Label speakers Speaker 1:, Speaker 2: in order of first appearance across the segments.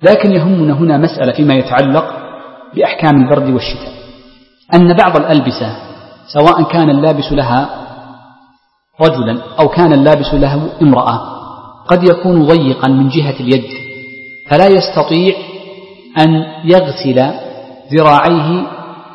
Speaker 1: لكن يهمنا هنا مسألة فيما يتعلق بأحكام البرد والشتاء، أن بعض الألبسة سواء كان اللابس لها رجلا أو كان اللابس له امرأة قد يكون ضيقا من جهة اليد، فلا يستطيع أن يغسل ذراعيه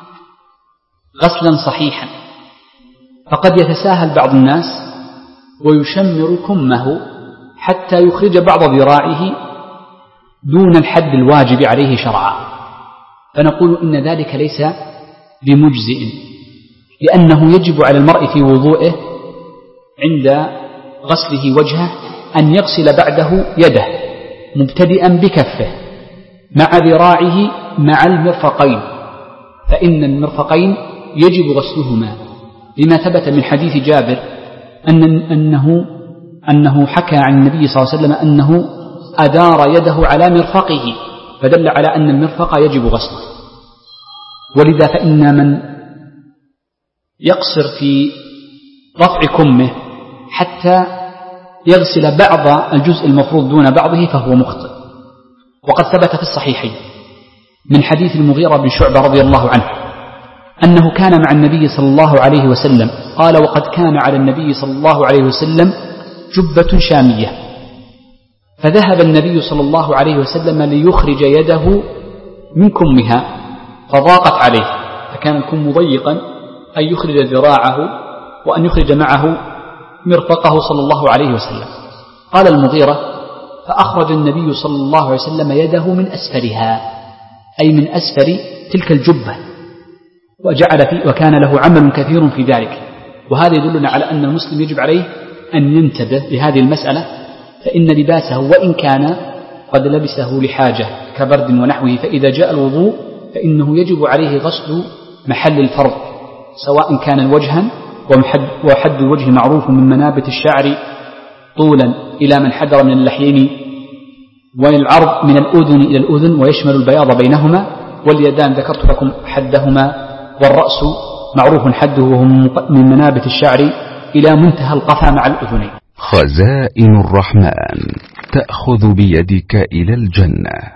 Speaker 1: غسلا صحيحا، فقد يتساهل بعض الناس ويشمر كمه حتى يخرج بعض ذراعه دون الحد الواجب عليه شرعا، فنقول إن ذلك ليس بمجزئ، لأنه يجب على المرء في وضوئه عند غسله وجهه أن يغسل بعده يده مبتدئا بكفه مع ذراعه مع المرفقين، فإن المرفقين يجب غسلهما، لما ثبت من حديث جابر أنه حكى عن النبي صلى الله عليه وسلم أنه أدار يده على مرفقه، فدل على أن المرفق يجب غسله. ولذا فإن من يقصر في رفع كمه حتى يغسل بعض الجزء المفروض دون بعضه فهو مخطئ. وقد ثبت في الصحيحين من حديث المغيرة بن شعبة رضي الله عنه أنه كان مع النبي صلى الله عليه وسلم، قال: وقد كان على النبي صلى الله عليه وسلم جبة شامية، فذهب النبي صلى الله عليه وسلم ليخرج يده من كمها فضاقت عليه، فكان الكم ضيقا أن يخرج ذراعه وأن يخرج معه مرفقه صلى الله عليه وسلم. قال المغيرة: فأخرج النبي صلى الله عليه وسلم يده من أسفلها، أي من أسفل تلك الجبة، وكان له عمل كثير في ذلك. وهذا يدلنا على أن المسلم يجب عليه أن ينتبه لهذه المسألة، فإن لباسه وإن كان قد لبسه لحاجة كبرد ونحوه، فإذا جاء الوضوء فإنه يجب عليه غسل محل الفرض، سواء كان وجها، وحد الوجه معروف من منابت الشعر طولا إلى من حدر من اللحيين، والعرض من الأذن إلى الأذن ويشمل البياض بينهما، واليدان ذكرت لكم حدهما، والرأس معروف حده وهو من منابت الشعر إلى منتهى القفا مع الأذنين.
Speaker 2: خزائن الرحمن تأخذ بيدك إلى الجنة.